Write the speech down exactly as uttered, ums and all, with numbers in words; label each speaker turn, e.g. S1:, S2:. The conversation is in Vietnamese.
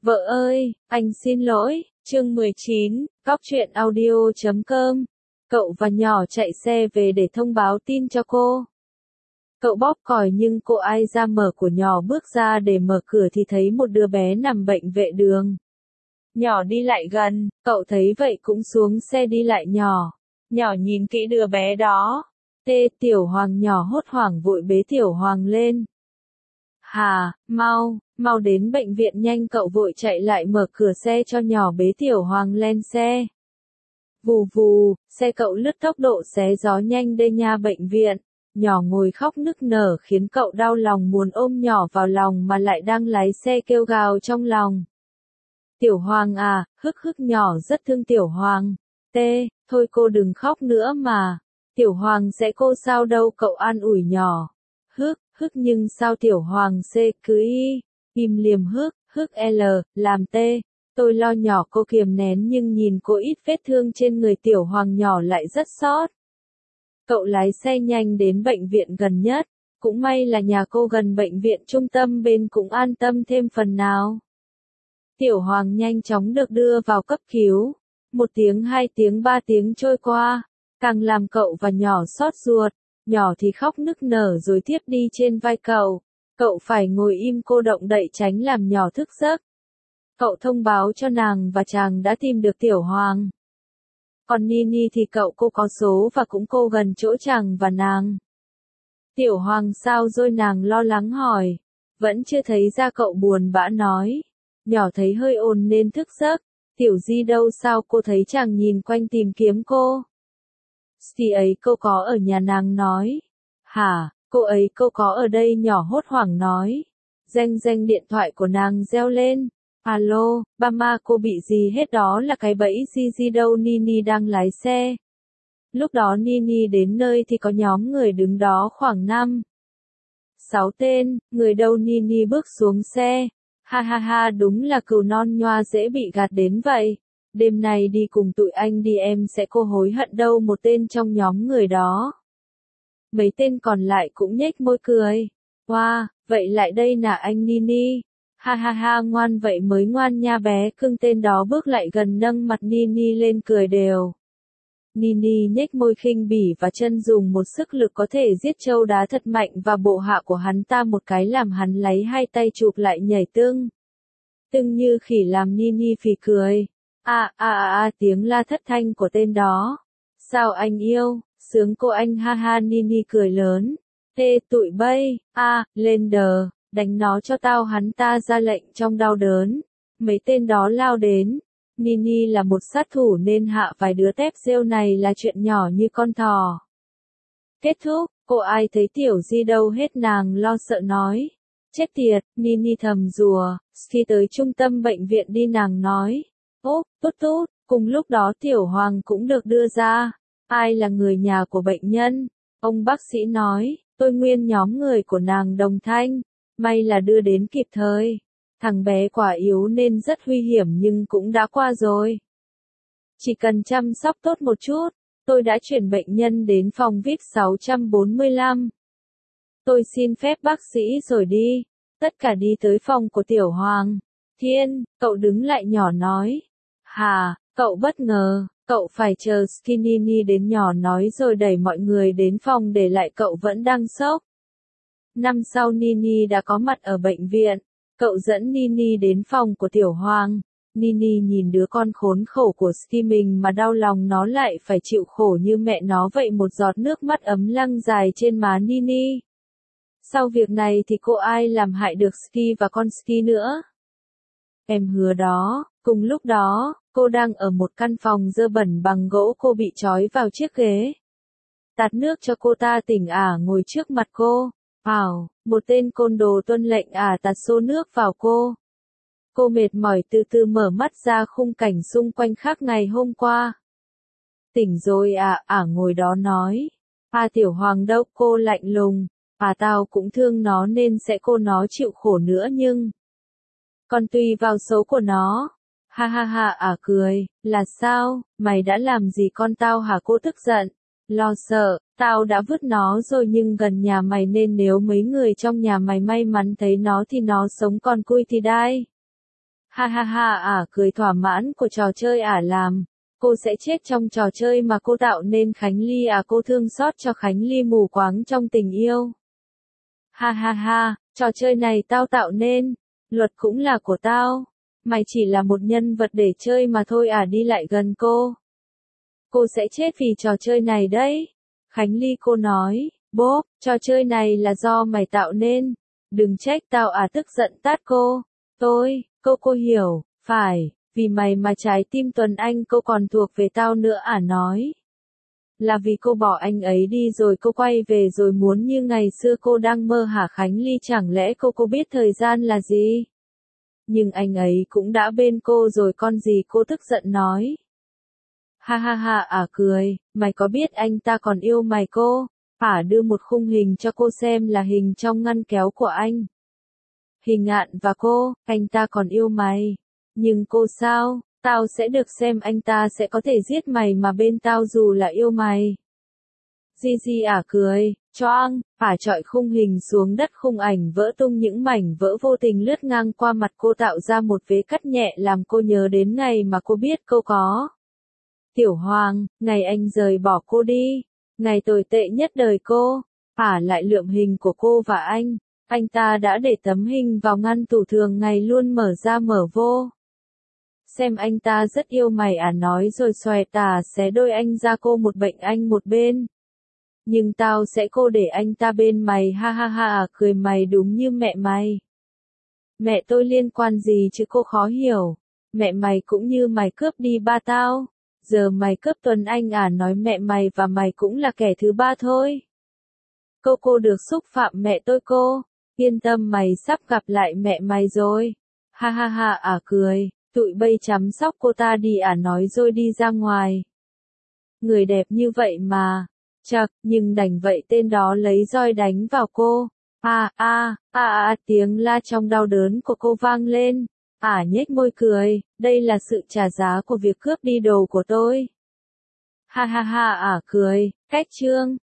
S1: Vợ ơi, anh xin lỗi, chương mười chín, cóc truyện audio chấm com. Cậu và nhỏ chạy xe về để thông báo tin cho cô. Cậu bóp còi nhưng cô ai ra mở của nhỏ bước ra để mở cửa thì thấy một đứa bé nằm bệnh vệ đường. Nhỏ đi lại gần, cậu thấy vậy cũng xuống xe đi lại nhỏ. Nhỏ nhìn kỹ đứa bé đó. Tê, Tiểu Hoàng nhỏ hốt hoảng vội bế Tiểu Hoàng lên. Hà, mau, mau đến bệnh viện nhanh, cậu vội chạy lại mở cửa xe cho nhỏ bế Tiểu Hoàng lên xe. Vù vù, xe cậu lướt tốc độ xé gió nhanh đến nha bệnh viện. Nhỏ ngồi khóc nức nở khiến cậu đau lòng muốn ôm nhỏ vào lòng mà lại đang lái xe kêu gào trong lòng. Tiểu Hoàng à, hức hức nhỏ rất thương Tiểu Hoàng. Tê, thôi cô đừng khóc nữa mà. Tiểu Hoàng sẽ cô sao đâu, cậu an ủi nhỏ. Hức, hức nhưng sao Tiểu Hoàng C cứ y, im liềm hức, hức L, làm T. Tôi lo nhỏ cô kiềm nén nhưng nhìn cô ít vết thương trên người Tiểu Hoàng nhỏ lại rất xót. Cậu lái xe nhanh đến bệnh viện gần nhất, cũng may là nhà cô gần bệnh viện trung tâm bên cũng an tâm thêm phần nào. Tiểu Hoàng nhanh chóng được đưa vào cấp cứu. Một tiếng, hai tiếng, ba tiếng trôi qua, càng làm cậu và nhỏ xót ruột. Nhỏ thì khóc nức nở rồi tiếp đi trên vai cậu. Cậu phải ngồi im cô động đậy tránh làm nhỏ thức giấc. Cậu thông báo cho nàng và chàng đã tìm được Tiểu Hoàng. Còn Nini thì cậu cô có số và cũng cô gần chỗ chàng và nàng. Tiểu Hoàng sao rồi, nàng lo lắng hỏi. Vẫn chưa thấy ra, cậu buồn bã nói. Nhỏ thấy hơi ồn nên thức giấc. Tiểu Di đâu sao, cô thấy chàng nhìn quanh tìm kiếm cô. Khi ấy cô có ở nhà, nàng nói. Hả, cô ấy cô có ở đây, nhỏ hốt hoảng nói. Reng reng điện thoại của nàng reo lên. Alo, ba ma cô bị gì hết, đó là cái bẫy Di Di đâu, Nini đang lái xe. Lúc đó Nini đến nơi thì có nhóm người đứng đó khoảng năm, sáu tên, người đâu, Nini bước xuống xe. Ha ha ha, đúng là cừu non nhoa dễ bị gạt đến vậy. Đêm nay đi cùng tụi anh đi, em sẽ cô hối hận đâu, một tên trong nhóm người đó. Mấy tên còn lại cũng nhếch môi cười. Wow, vậy lại đây nà anh Nini. Ha ha ha, ngoan vậy mới ngoan nha bé cưng, tên đó bước lại gần nâng mặt Nini lên cười đều. Nini nhếch môi khinh bỉ và chân dùng một sức lực có thể giết trâu đá thật mạnh và bộ hạ của hắn ta một cái làm hắn lấy hai tay chụp lại nhảy tưng. Tưng như khỉ làm Nini phì cười. A a a a, tiếng la thất thanh của tên đó. Sao anh yêu, sướng cô anh, ha ha, Nini cười lớn. Ê tụi bay, a, lên đờ, đánh nó cho tao, hắn ta ra lệnh trong đau đớn. Mấy tên đó lao đến. Nini là một sát thủ nên hạ vài đứa tép rêu này là chuyện nhỏ như con thỏ. Kết thúc, cô ai thấy Tiểu Di đâu hết, nàng lo sợ nói. Chết tiệt, Nini thầm rùa. Khi tới trung tâm bệnh viện đi, nàng nói. Ốp, tút tút, cùng lúc đó Tiểu Hoàng cũng được đưa ra. Ai là người nhà của bệnh nhân? Ông bác sĩ nói, tôi nguyên nhóm người của nàng Đồng Thanh. May là đưa đến kịp thời. Thằng bé quả yếu nên rất nguy hiểm nhưng cũng đã qua rồi. Chỉ cần chăm sóc tốt một chút, tôi đã chuyển bệnh nhân đến phòng vê i pê sáu trăm bốn mươi lăm. Tôi xin phép bác sĩ rồi đi. Tất cả đi tới phòng của Tiểu Hoàng. Thiên, cậu đứng lại, nhỏ nói. Hà, cậu bất ngờ, cậu phải chờ Skinny đến, nhỏ nói rồi đẩy mọi người đến phòng để lại cậu vẫn đang sốc. Năm sau Nini đã có mặt ở bệnh viện. Cậu dẫn Nini đến phòng của Tiểu Hoàng. Nini nhìn đứa con khốn khổ của Ski mình mà đau lòng, nó lại phải chịu khổ như mẹ nó vậy. Một giọt nước mắt ấm lăn dài trên má Nini. Sau việc này thì cô ai làm hại được Ski và con Ski nữa. Em hứa đó. Cùng lúc đó, cô đang ở một căn phòng dơ bẩn bằng gỗ, cô bị trói vào chiếc ghế. Tạt nước cho cô ta tỉnh ả ngồi trước mặt cô. Ảo, một tên côn đồ tuân lệnh ả tạt xô nước vào cô. Cô mệt mỏi từ từ mở mắt ra, khung cảnh xung quanh khác ngày hôm qua. Tỉnh rồi à, ả ngồi đó nói. À Tiểu Hoàng đâu, cô lạnh lùng. À tao cũng thương nó nên sẽ cô nó chịu khổ nữa nhưng. Còn tùy vào số của nó. Ha ha ha, ả cười, là sao, mày đã làm gì con tao hả? Cô tức giận. Lo sợ, tao đã vứt nó rồi nhưng gần nhà mày nên nếu mấy người trong nhà mày may mắn thấy nó thì nó sống còn cui thì đai. Ha ha ha ả cười thỏa mãn của trò chơi ả làm. Cô sẽ chết trong trò chơi mà cô tạo nên Khánh Ly à, cô thương xót cho Khánh Ly mù quáng trong tình yêu. Ha ha ha, trò chơi này tao tạo nên, luật cũng là của tao. Mày chỉ là một nhân vật để chơi mà thôi à, đi lại gần cô. Cô sẽ chết vì trò chơi này đấy. Khánh Ly cô nói, bốp, trò chơi này là do mày tạo nên. Đừng trách tao à, tức giận tát cô. Tôi, cô cô hiểu, phải, vì mày mà trái tim Tuấn Anh cô còn thuộc về tao nữa à, nói. Là vì cô bỏ anh ấy đi rồi cô quay về rồi muốn như ngày xưa cô đang mơ hả Khánh Ly, chẳng lẽ cô cô biết thời gian là gì? Nhưng anh ấy cũng đã bên cô rồi con gì, cô tức giận nói. Ha ha ha ả cười, mày có biết anh ta còn yêu mày cô? Ả đưa một khung hình cho cô xem là hình trong ngăn kéo của anh. Hình Ngạn và cô, anh ta còn yêu mày. Nhưng cô sao, tao sẽ được xem anh ta sẽ có thể giết mày mà bên tao dù là yêu mày. Di Di ả cười, choang, ả chọi khung hình xuống đất, khung ảnh vỡ tung, những mảnh vỡ vô tình lướt ngang qua mặt cô tạo ra một vết cắt nhẹ làm cô nhớ đến ngày mà cô biết cô có. Tiểu Hoàng, ngày anh rời bỏ cô đi, ngày tồi tệ nhất đời cô, ả lại lượm hình của cô và anh. Anh ta đã để tấm hình vào ngăn tủ thường ngày luôn mở ra mở vô. Xem anh ta rất yêu mày à, nói rồi xòe tà xé đôi anh ra, cô một bệnh anh một bên. Nhưng tao sẽ cô để anh ta bên mày, ha ha ha à, cười mày đúng như mẹ mày. Mẹ tôi liên quan gì chứ, cô khó hiểu. Mẹ mày cũng như mày cướp đi ba tao. Giờ mày cướp Tuấn Anh à, nói mẹ mày và mày cũng là kẻ thứ ba thôi. Cô cô được xúc phạm mẹ tôi cô. Yên tâm, mày sắp gặp lại mẹ mày rồi. Ha ha ha ả cười, tụi bây chăm sóc cô ta đi ả, nói rồi đi ra ngoài. Người đẹp như vậy mà. Chật, nhưng đành vậy tên đó lấy roi đánh vào cô. A a a a, tiếng la trong đau đớn của cô vang lên. Ả nhếch môi cười, đây là sự trả giá của việc cướp đi đồ của tôi. Ha ha ha ả cười, cách chương.